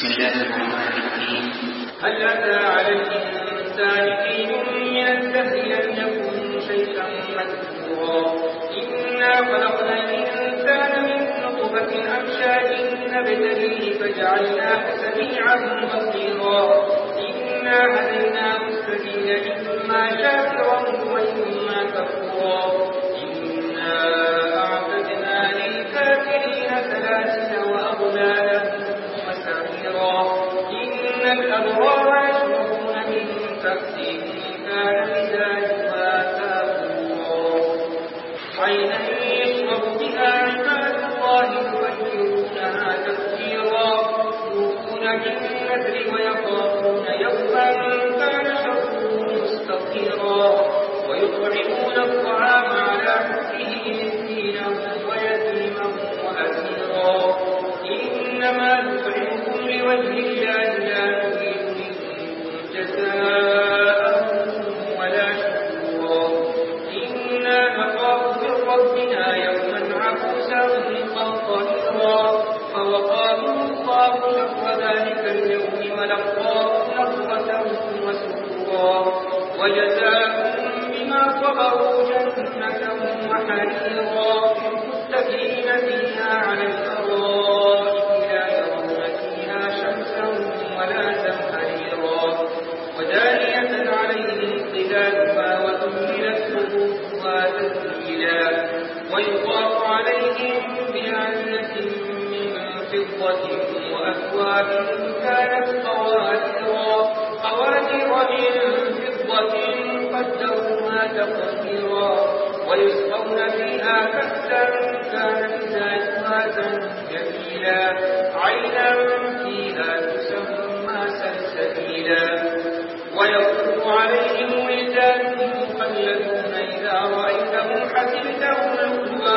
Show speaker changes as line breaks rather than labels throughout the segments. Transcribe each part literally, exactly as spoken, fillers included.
بسم الله الرحمن الرحيم.
هل أتى على الإنسان حين من الدهر لم يكن شيئا مذكورا إنا خلقنا الإنسان من نطفة أمشاج نبتليه فجعلناه سميعا بصيرا إنا هديناه السبيل إما شاكرا وإما كفورا إنا أعتدنا للكافرين سلاسل وأغلالا وسعيرا إن الأبرار يشربون من كأس كان مزاجها كافورا عينا يشرب بها عباد الله يفجرونها تفجيرا يوفون بالنذر ويخافون يوما كان شره مستطيرا ويطعمون الطعام على حبه مسكينا ويتيما وأسيرا إنما نطعمكم لوجه الله لا نريد منكم جزاء ولا شكورا إنا نخاف من ربنا يوما عبوسا قمطريرا فوقاهم الله شر ذلك اليوم ولقاهم نضرة وسرورا وجزاهم بما صبروا جنة وحريرا متكئين فيها على الأرائك لا يرون فيها شمسا ولا زمهريرا ودانية عليهم ظلالها وذللت قلوبها تذليلا ويطاف عليهم بآنية من فضة وأكواب كانت قواريرا قوارير من فضة قدروها تقديرا ويسقون فيها كأسا كان مزاجها زنجبيلا عينا فيها تسمى سلسبيلا ويطوف عليهم ولدان مخلدون إذا رأيتهم حسبتهم لؤلؤا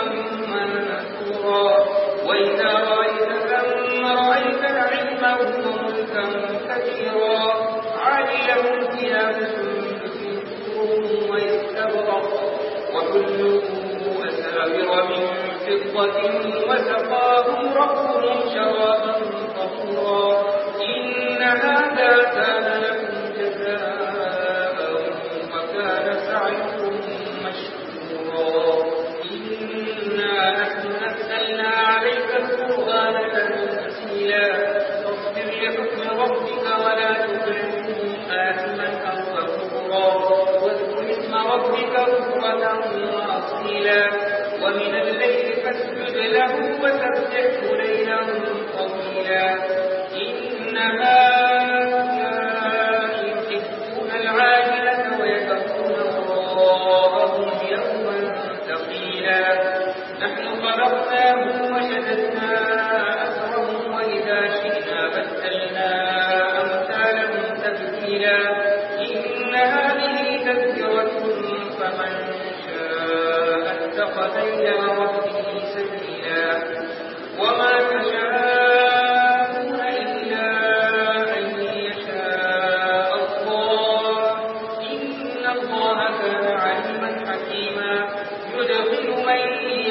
منثورا وإذا رأيت ثم رأيت نعيما وملكا كبيرا عاليهم ثياب سندس ويستبرق وكلوا أساور من فضة وسقاهم ربهم شرابا طهورا إن هذا كان لكم جزاء وكان سعيكم مشكورا إنا نحن نزلنا عليك القرآن تنزيلا فاصبر لحكم ربك ولا تطع آثما أو كفورا واذكر اسم ربك بكرة وأصيلا ومن الليل فاسجد له وسبحه ليلا طويلا إن هؤلاء يحبون العاجلة ويذرون وراءهم يوما ثقيلا نحن خلقناهم وشددنا أسرهم وإذا شئنا بدلنا أمثالهم تبديلا إن هذه تذكرة فمن شاء اتخذ إلى ربه سبيلا وما تشاءون إلا أن يشاء الله إن الله كان عليما حكيما يدخل من